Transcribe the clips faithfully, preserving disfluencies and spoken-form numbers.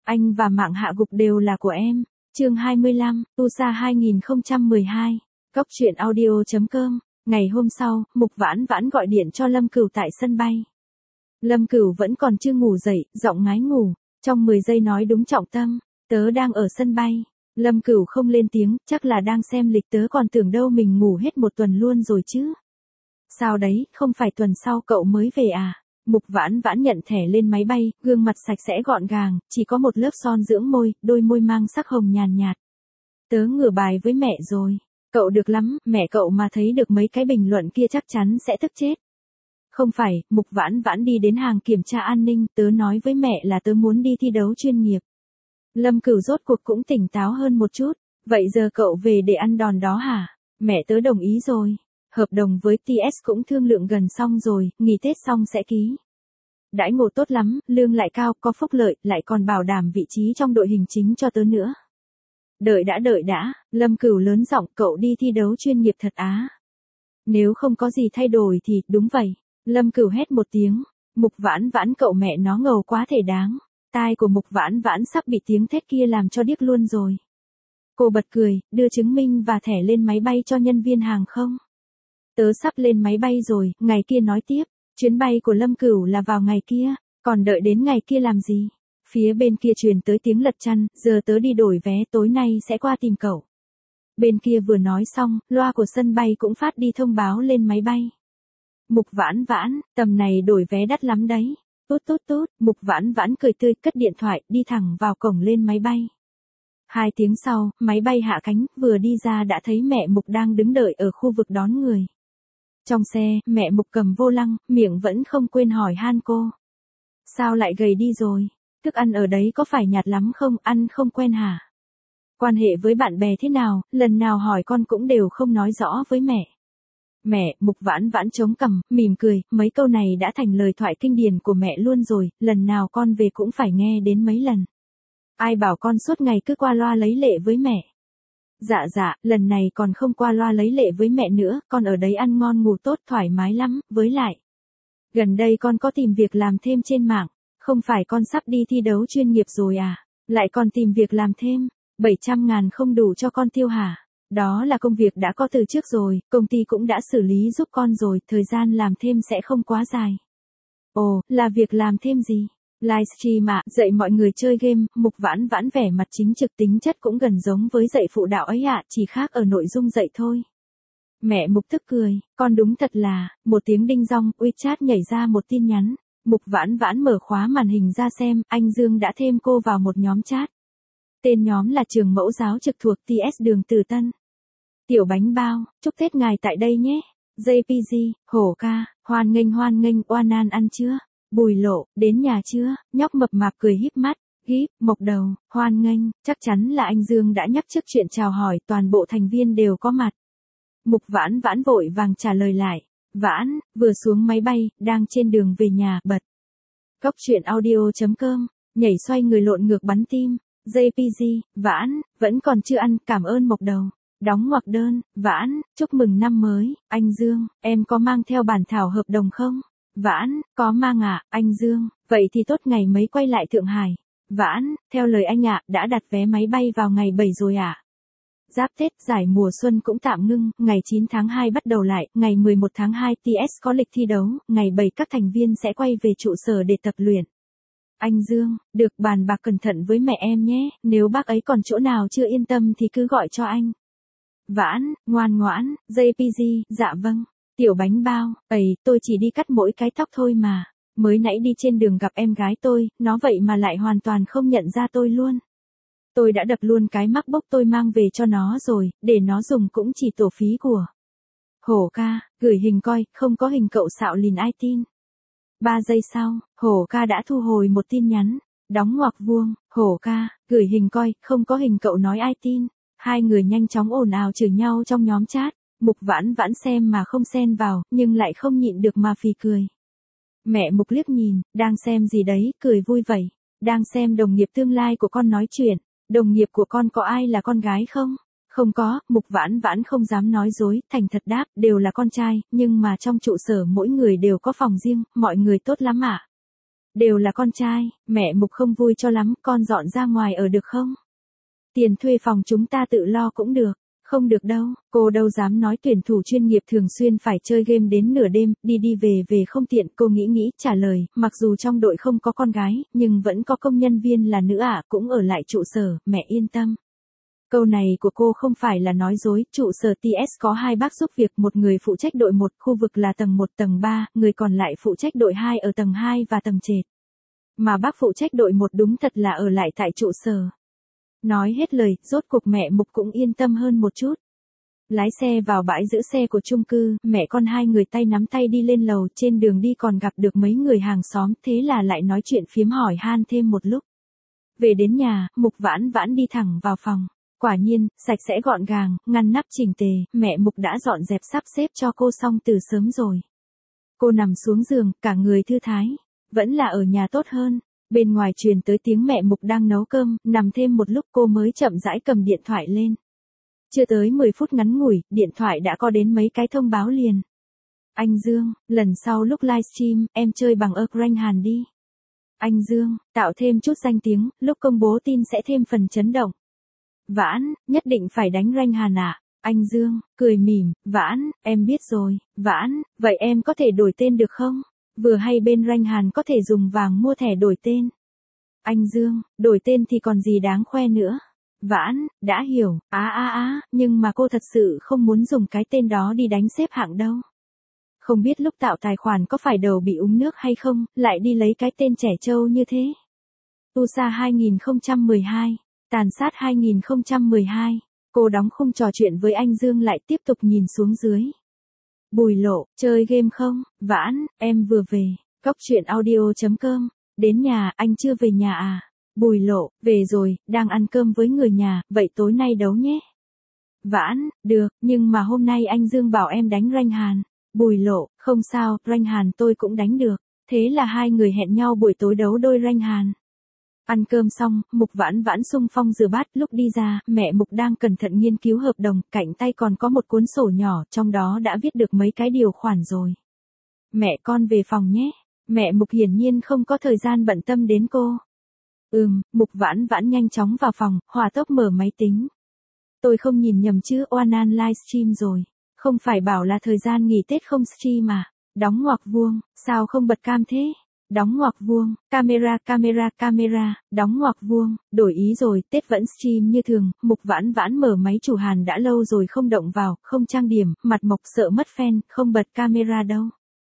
Anh và mạng hạ gục đều là của em. Chương hai mươi lăm, Tusa hai không một hai. Cóc truyện audio chấm com. Ngày hôm sau, Mục Vãn Vãn gọi điện cho Lâm Cửu tại sân bay. Lâm Cửu vẫn còn chưa ngủ dậy, giọng ngái ngủ, trong mười giây nói đúng trọng tâm, tớ đang ở sân bay. Lâm Cửu không lên tiếng, chắc là đang xem lịch, tớ còn tưởng đâu mình ngủ hết một tuần luôn rồi chứ. Sao đấy, không phải tuần sau cậu mới về à? Mục Vãn Vãn nhận thẻ lên máy bay, gương mặt sạch sẽ gọn gàng, chỉ có một lớp son dưỡng môi, đôi môi mang sắc hồng nhàn nhạt. Tớ ngửa bài với mẹ rồi. Cậu được lắm, mẹ cậu mà thấy được mấy cái bình luận kia chắc chắn sẽ tức chết. Không phải, Mục Vãn Vãn đi đến hàng kiểm tra an ninh, tớ nói với mẹ là tớ muốn đi thi đấu chuyên nghiệp. Lâm Cửu rốt cuộc cũng tỉnh táo hơn một chút. Vậy giờ cậu về để ăn đòn đó hả? Mẹ tớ đồng ý rồi. Hợp đồng với tê ét cũng thương lượng gần xong rồi, nghỉ Tết xong sẽ ký. Đãi ngộ tốt lắm, lương lại cao, có phúc lợi, lại còn bảo đảm vị trí trong đội hình chính cho tớ nữa. Đợi đã đợi đã, Lâm Cửu lớn giọng, cậu đi thi đấu chuyên nghiệp thật á. Nếu không có gì thay đổi thì, đúng vậy. Lâm Cửu hét một tiếng, Mục Vãn Vãn cậu mẹ nó ngầu quá thể đáng. Tai của Mục Vãn Vãn sắp bị tiếng thét kia làm cho điếc luôn rồi. Cô bật cười, đưa chứng minh và thẻ lên máy bay cho nhân viên hàng không. Tớ sắp lên máy bay rồi, ngày kia nói tiếp, chuyến bay của Lâm Cửu là vào ngày kia, còn đợi đến ngày kia làm gì? Phía bên kia truyền tới tiếng lật chăn, giờ tớ đi đổi vé, tối nay sẽ qua tìm cậu. Bên kia vừa nói xong, loa của sân bay cũng phát đi thông báo lên máy bay. Mục Vãn Vãn, tầm này đổi vé đắt lắm đấy. Tốt tốt tốt, Mục Vãn Vãn cười tươi, cất điện thoại, đi thẳng vào cổng lên máy bay. Hai tiếng sau, máy bay hạ cánh, vừa đi ra đã thấy mẹ Mục đang đứng đợi ở khu vực đón người. Trong xe, mẹ Mục cầm vô lăng, miệng vẫn không quên hỏi han cô. Sao lại gầy đi rồi? Thức ăn ở đấy có phải nhạt lắm không, ăn không quen hả? Quan hệ với bạn bè thế nào, lần nào hỏi con cũng đều không nói rõ với mẹ. Mẹ, Mục Vãn Vãn chống cằm, mỉm cười, mấy câu này đã thành lời thoại kinh điển của mẹ luôn rồi, lần nào con về cũng phải nghe đến mấy lần. Ai bảo con suốt ngày cứ qua loa lấy lệ với mẹ. Dạ dạ, lần này còn không qua loa lấy lệ với mẹ nữa, con ở đấy ăn ngon ngủ tốt thoải mái lắm, với lại. Gần đây con có tìm việc làm thêm trên mạng, không phải con sắp đi thi đấu chuyên nghiệp rồi à, lại còn tìm việc làm thêm, bảy trăm ngàn không đủ cho con tiêu hả? Đó là công việc đã có từ trước rồi, công ty cũng đã xử lý giúp con rồi, thời gian làm thêm sẽ không quá dài. Ồ, là việc làm thêm gì? Livestream ạ, dạy mọi người chơi game. Mục Vãn Vãn vẻ mặt chính trực, tính chất cũng gần giống với dạy phụ đạo ấy ạ, chỉ khác ở nội dung dạy thôi. Mẹ Mục tức cười, con đúng thật là, một tiếng đinh dong, WeChat nhảy ra một tin nhắn. Mục Vãn Vãn mở khóa màn hình ra xem, anh Dương đã thêm cô vào một nhóm chat. Tên nhóm là trường mẫu giáo trực thuộc tê ét đường Từ Tân. Tiểu bánh bao, chúc Tết ngài tại đây nhé. jê pê giê, hổ ca, hoan nghênh hoan nghênh, oan an ăn chưa? Bùi Lộ, đến nhà chưa? Nhóc mập mạp cười híp mắt, gíp, mộc đầu, hoan nghênh, chắc chắn là anh Dương đã nhắc trước chuyện chào hỏi, toàn bộ thành viên đều có mặt. Mục Vãn Vãn vội vàng trả lời lại, Vãn, vừa xuống máy bay, đang trên đường về nhà, bật. Cóc truyện audio chấm com, nhảy xoay người lộn ngược bắn tim, jê pê giê, Vãn, vẫn còn chưa ăn, cảm ơn mộc đầu. Đóng ngoặc đơn, Vãn, chúc mừng năm mới, anh Dương, em có mang theo bản thảo hợp đồng không? Vãn, có mang ạ, à, anh Dương, vậy thì tốt, ngày mấy quay lại Thượng Hải. Vãn, theo lời anh ạ, à, đã đặt vé máy bay vào ngày bảy rồi ạ. À? Giáp Tết, giải mùa xuân cũng tạm ngưng, ngày chín tháng hai bắt đầu lại, ngày mười một tháng hai tê ét có lịch thi đấu, ngày bảy các thành viên sẽ quay về trụ sở để tập luyện. Anh Dương, được, bàn bạc cẩn thận với mẹ em nhé, nếu bác ấy còn chỗ nào chưa yên tâm thì cứ gọi cho anh. Vãn, ngoan ngoãn, jê pê giê, dạ vâng. Tiểu bánh bao, ầy, tôi chỉ đi cắt mỗi cái tóc thôi mà. Mới nãy đi trên đường gặp em gái tôi, nó vậy mà lại hoàn toàn không nhận ra tôi luôn. Tôi đã đập luôn cái MacBook tôi mang về cho nó rồi, để nó dùng cũng chỉ tổ phí của. Hổ ca, gửi hình coi, không có hình cậu xạo lìn ai tin. Ba giây sau, Hổ ca đã thu hồi một tin nhắn, đóng ngoặc vuông, Hổ ca, gửi hình coi, không có hình cậu nói ai tin. Hai người nhanh chóng ồn ào chửi nhau trong nhóm chat. Mục Vãn Vãn xem mà không xen vào, nhưng lại không nhịn được mà phì cười. Mẹ Mục liếc nhìn, đang xem gì đấy, cười vui vậy. Đang xem đồng nghiệp tương lai của con nói chuyện. Đồng nghiệp của con có ai là con gái không? Không có, Mục Vãn Vãn không dám nói dối, thành thật đáp, đều là con trai, nhưng mà trong trụ sở mỗi người đều có phòng riêng, mọi người tốt lắm ạ. À? Đều là con trai, mẹ Mục không vui cho lắm, con dọn ra ngoài ở được không? Tiền thuê phòng chúng ta tự lo cũng được. Không được đâu, cô đâu dám nói tuyển thủ chuyên nghiệp thường xuyên phải chơi game đến nửa đêm, đi đi về về không tiện, cô nghĩ nghĩ, trả lời, mặc dù trong đội không có con gái, nhưng vẫn có công nhân viên là nữ ạ, cũng ở lại trụ sở, mẹ yên tâm. Câu này của cô không phải là nói dối, trụ sở tê ét có hai bác giúp việc, một người phụ trách đội một, khu vực là tầng một, tầng ba, người còn lại phụ trách đội hai ở tầng hai và tầng trệt. Mà bác phụ trách đội một đúng thật là ở lại tại trụ sở. Nói hết lời, rốt cuộc mẹ Mục cũng yên tâm hơn một chút. Lái xe vào bãi giữ xe của chung cư, mẹ con hai người tay nắm tay đi lên lầu, trên đường đi còn gặp được mấy người hàng xóm, thế là lại nói chuyện phiếm hỏi han thêm một lúc. Về đến nhà, Mục vãn vãn đi thẳng vào phòng. Quả nhiên, sạch sẽ gọn gàng, ngăn nắp chỉnh tề, mẹ Mục đã dọn dẹp sắp xếp cho cô xong từ sớm rồi. Cô nằm xuống giường, cả người thư thái. Vẫn là ở nhà tốt hơn. Bên ngoài truyền tới tiếng mẹ Mục đang nấu cơm, nằm thêm một lúc cô mới chậm rãi cầm điện thoại lên. Chưa tới mười phút ngắn ngủi, điện thoại đã có đến mấy cái thông báo liền. Anh Dương, lần sau lúc livestream, em chơi bằng ơ Ranh Hàn đi. Anh Dương, tạo thêm chút danh tiếng, lúc công bố tin sẽ thêm phần chấn động. Vãn, nhất định phải đánh Ranh Hàn ạ. À? Anh Dương, cười mỉm, Vãn, em biết rồi, Vãn, vậy em có thể đổi tên được không? Vừa hay bên Ranh Hàn có thể dùng vàng mua thẻ đổi tên. Anh Dương, đổi tên thì còn gì đáng khoe nữa. Vãn, đã hiểu, á á á, nhưng mà cô thật sự không muốn dùng cái tên đó đi đánh xếp hạng đâu. Không biết lúc tạo tài khoản có phải đầu bị uống nước hay không, lại đi lấy cái tên trẻ trâu như thế. tu sa hai không một hai, tàn sát hai không một hai, cô đóng khung trò chuyện với anh Dương lại tiếp tục nhìn xuống dưới. Bùi Lộ, chơi game không? Vãn, em vừa về. Cóc truyện audio chấm com. Đến nhà, anh chưa về nhà à? Bùi Lộ, về rồi, đang ăn cơm với người nhà, vậy tối nay đấu nhé. Vãn, được, nhưng mà hôm nay anh Dương bảo em đánh Ranh Hàn. Bùi Lộ, không sao, Ranh Hàn tôi cũng đánh được. Thế là hai người hẹn nhau buổi tối đấu đôi Ranh Hàn. Ăn cơm xong, Mục vãn vãn xung phong rửa bát, lúc đi ra, mẹ Mục đang cẩn thận nghiên cứu hợp đồng, cạnh tay còn có một cuốn sổ nhỏ, trong đó đã viết được mấy cái điều khoản rồi. Mẹ con về phòng nhé. Mẹ Mục hiển nhiên không có thời gian bận tâm đến cô. Ừm, Mục vãn vãn nhanh chóng vào phòng, hòa tốc mở máy tính. Tôi không nhìn nhầm chứ, Oan An livestream rồi. Không phải bảo là thời gian nghỉ Tết không stream mà. Đóng ngoặc vuông, sao không bật cam thế? Đóng ngoặc vuông, camera camera camera, đóng ngoặc vuông, đổi ý rồi, Tết vẫn stream như thường, Mục vãn vãn mở máy chủ hàn đã lâu rồi không động vào, không trang điểm, mặt mộc sợ mất fan, không bật camera đâu.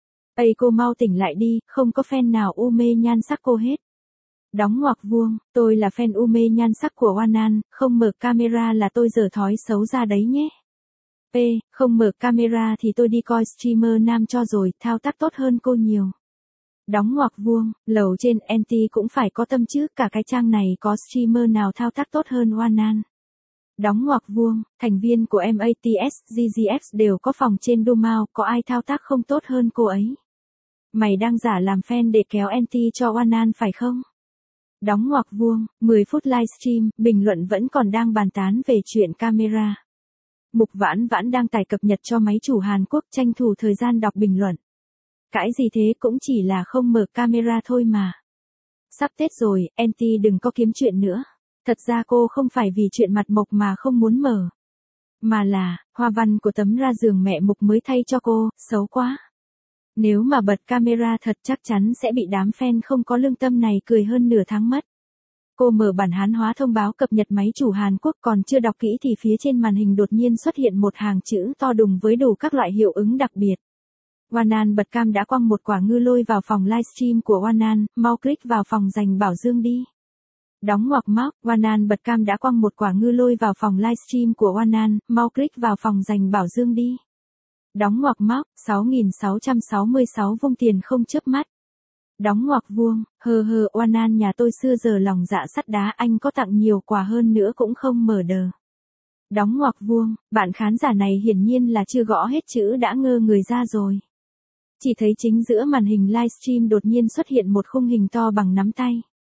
Ây cô mau tỉnh lại đi, không có fan nào u mê nhan sắc cô hết. Đóng ngoặc vuông, tôi là fan u mê nhan sắc của Oan An, không mở camera là tôi dở thói xấu ra đấy nhé. P, không mở camera thì tôi đi coi streamer nam cho rồi, thao tác tốt hơn cô nhiều. Đóng ngoặc vuông, lầu trên en tê cũng phải có tâm chứ, cả cái trang này có streamer nào thao tác tốt hơn Oan An. Đóng ngoặc vuông, thành viên của em a tê ét, giê giê ép đều có phòng trên Dumao, có ai thao tác không tốt hơn cô ấy. Mày đang giả làm fan để kéo en tê cho Oan An phải không? Đóng ngoặc vuông, mười phút livestream, bình luận vẫn còn đang bàn tán về chuyện camera. Mục vãn vãn đang tải cập nhật cho máy chủ Hàn Quốc, tranh thủ thời gian đọc bình luận. Cãi gì thế, cũng chỉ là không mở camera thôi mà. Sắp Tết rồi, en tê đừng có kiếm chuyện nữa. Thật ra cô không phải vì chuyện mặt mộc mà không muốn mở. Mà là, hoa văn của tấm ra giường mẹ Mục mới thay cho cô, xấu quá. Nếu mà bật camera thật chắc chắn sẽ bị đám fan không có lương tâm này cười hơn nửa tháng mất. Cô mở bản Hán hóa thông báo cập nhật máy chủ Hàn Quốc, còn chưa đọc kỹ thì phía trên màn hình đột nhiên xuất hiện một hàng chữ to đùng với đủ các loại hiệu ứng đặc biệt. Oan An bật cam đã quăng một quả ngư lôi vào phòng livestream của Oan An, mau click vào phòng dành Bảo Dương đi. Đóng ngoặc móc, Oan An bật cam đã quăng một quả ngư lôi vào phòng livestream của Oan An, mau click vào phòng dành Bảo Dương đi. Đóng ngoặc móc, sáu nghìn sáu trăm sáu mươi sáu vung tiền không chớp mắt. Đóng ngoặc vuông, hờ hờ Oan An nhà tôi xưa giờ lòng dạ sắt đá, anh có tặng nhiều quà hơn nữa cũng không mở đờ. Đóng ngoặc vuông, bạn khán giả này hiển nhiên là chưa gõ hết chữ đã ngơ người ra rồi. Chỉ thấy chính giữa màn hình livestream đột nhiên xuất hiện một khung hình to bằng nắm tay.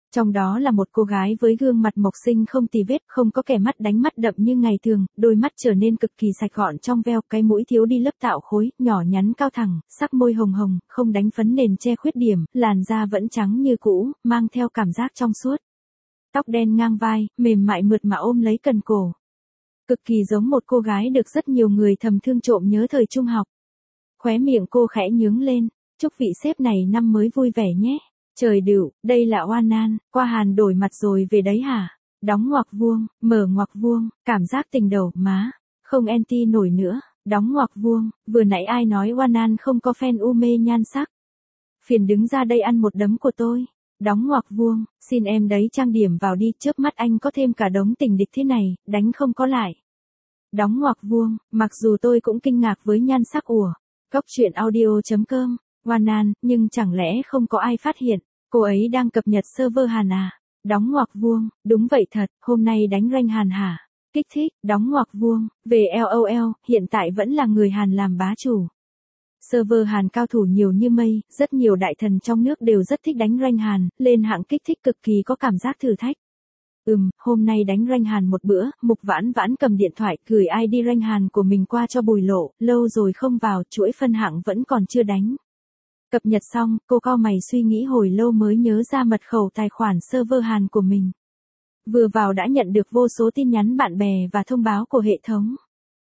Trong đó là một cô gái với gương mặt mộc xinh không tì vết, không có kẻ mắt đánh mắt đậm như ngày thường, đôi mắt trở nên cực kỳ sạch gọn trong veo, cái mũi thiếu đi lớp tạo khối, nhỏ nhắn cao thẳng, sắc môi hồng hồng, không đánh phấn nền che khuyết điểm, làn da vẫn trắng như cũ, mang theo cảm giác trong suốt. Tóc đen ngang vai, mềm mại mượt mà ôm lấy cần cổ. Cực kỳ giống một cô gái được rất nhiều người thầm thương trộm nhớ thời trung học. Khóe miệng cô khẽ nhướng lên, chúc vị sếp này năm mới vui vẻ nhé. Trời đựu, đây là Oan An, qua Hàn đổi mặt rồi về đấy hả? Đóng ngoặc vuông, mở ngoặc vuông, cảm giác tình đầu, má. Không anti nổi nữa, đóng ngoặc vuông, vừa nãy ai nói Oan An không có fan u mê nhan sắc. Phiền đứng ra đây ăn một đấm của tôi. Đóng ngoặc vuông, xin em đấy trang điểm vào đi, chớp mắt anh có thêm cả đống tình địch thế này, đánh không có lại. Đóng ngoặc vuông, mặc dù tôi cũng kinh ngạc với nhan sắc ủa. Góc truyện audio.com, Oan An, nhưng chẳng lẽ không có ai phát hiện, cô ấy đang cập nhật server Hàn à? Đóng ngoặc vuông, đúng vậy thật, hôm nay đánh rank Hàn hả? Kích thích, đóng ngoặc vuông, về LOL, hiện tại vẫn là người Hàn làm bá chủ. Server Hàn cao thủ nhiều như mây, rất nhiều đại thần trong nước đều rất thích đánh rank Hàn, lên hạng kích thích cực kỳ có cảm giác thử thách. Ừm, hôm nay đánh rank Hàn một bữa, Mục Vãn Vãn cầm điện thoại, gửi i đê rank Hàn của mình qua cho Bùi Lộ, lâu rồi không vào, chuỗi phân hạng vẫn còn chưa đánh. Cập nhật xong, cô cau mày suy nghĩ hồi lâu mới nhớ ra mật khẩu tài khoản server Hàn của mình. Vừa vào đã nhận được vô số tin nhắn bạn bè và thông báo của hệ thống.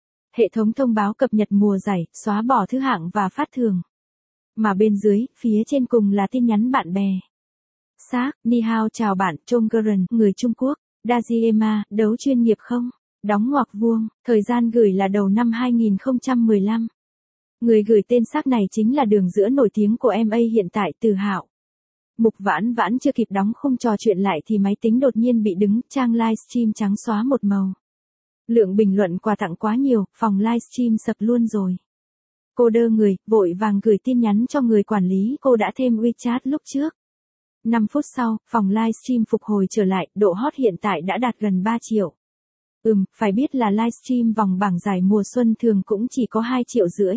Hệ thống thông báo cập nhật mùa giải, xóa bỏ thứ hạng và phát thưởng. Mà bên dưới, phía trên cùng là tin nhắn bạn bè. Xác, Ni Hao chào bạn, Chonggeron, người Trung Quốc. Dajiema, đấu chuyên nghiệp không? Đóng ngoặc vuông, thời gian gửi là đầu năm hai nghìn không trăm mười lăm. Người gửi tên xác này chính là đường giữa nổi tiếng của em A hiện tại, Từ Hạo. Mục Vãn Vãn chưa kịp đóng khung trò chuyện lại thì máy tính đột nhiên bị đứng, trang livestream trắng xóa một màu. Lượng bình luận quà tặng quá nhiều, phòng livestream sập luôn rồi. Cô đơ người, vội vàng gửi tin nhắn cho người quản lý, cô đã thêm WeChat lúc trước. năm phút sau, phòng livestream phục hồi trở lại, độ hot hiện tại đã đạt gần ba triệu. Ừm, phải biết là livestream vòng bảng giải mùa xuân thường cũng chỉ có hai triệu rưỡi.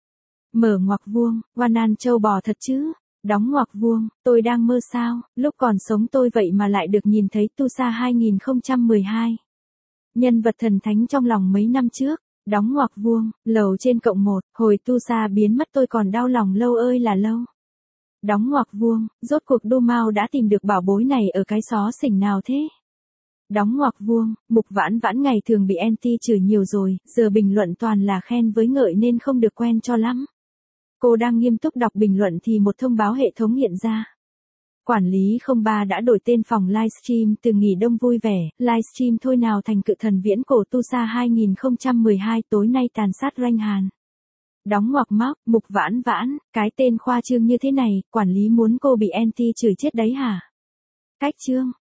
Mở ngoặc vuông, Oan An châu bò thật chứ? Đóng ngoặc vuông, tôi đang mơ sao, lúc còn sống tôi vậy mà lại được nhìn thấy Tusa hai nghìn không trăm mười hai. Nhân vật thần thánh trong lòng mấy năm trước, đóng ngoặc vuông, lầu trên cộng một, hồi Tusa biến mất tôi còn đau lòng lâu ơi là lâu. Đóng ngoặc vuông, rốt cuộc Đô Mao đã tìm được bảo bối này ở cái xó xỉnh nào thế? Đóng ngoặc vuông, Mục Vãn Vãn ngày thường bị anti chửi nhiều rồi, giờ bình luận toàn là khen với ngợi nên không được quen cho lắm. Cô đang nghiêm túc đọc bình luận thì một thông báo hệ thống hiện ra. Quản lý không ba đã đổi tên phòng livestream từ nghỉ đông vui vẻ, livestream thôi nào thành cự thần viễn cổ Tusa hai nghìn không trăm mười hai tối nay tàn sát rank Hàn. Đóng ngoặc móc, Mục Vãn Vãn, cái tên khoa trương như thế này, quản lý muốn cô bị anti chửi chết đấy hả? Cách chương.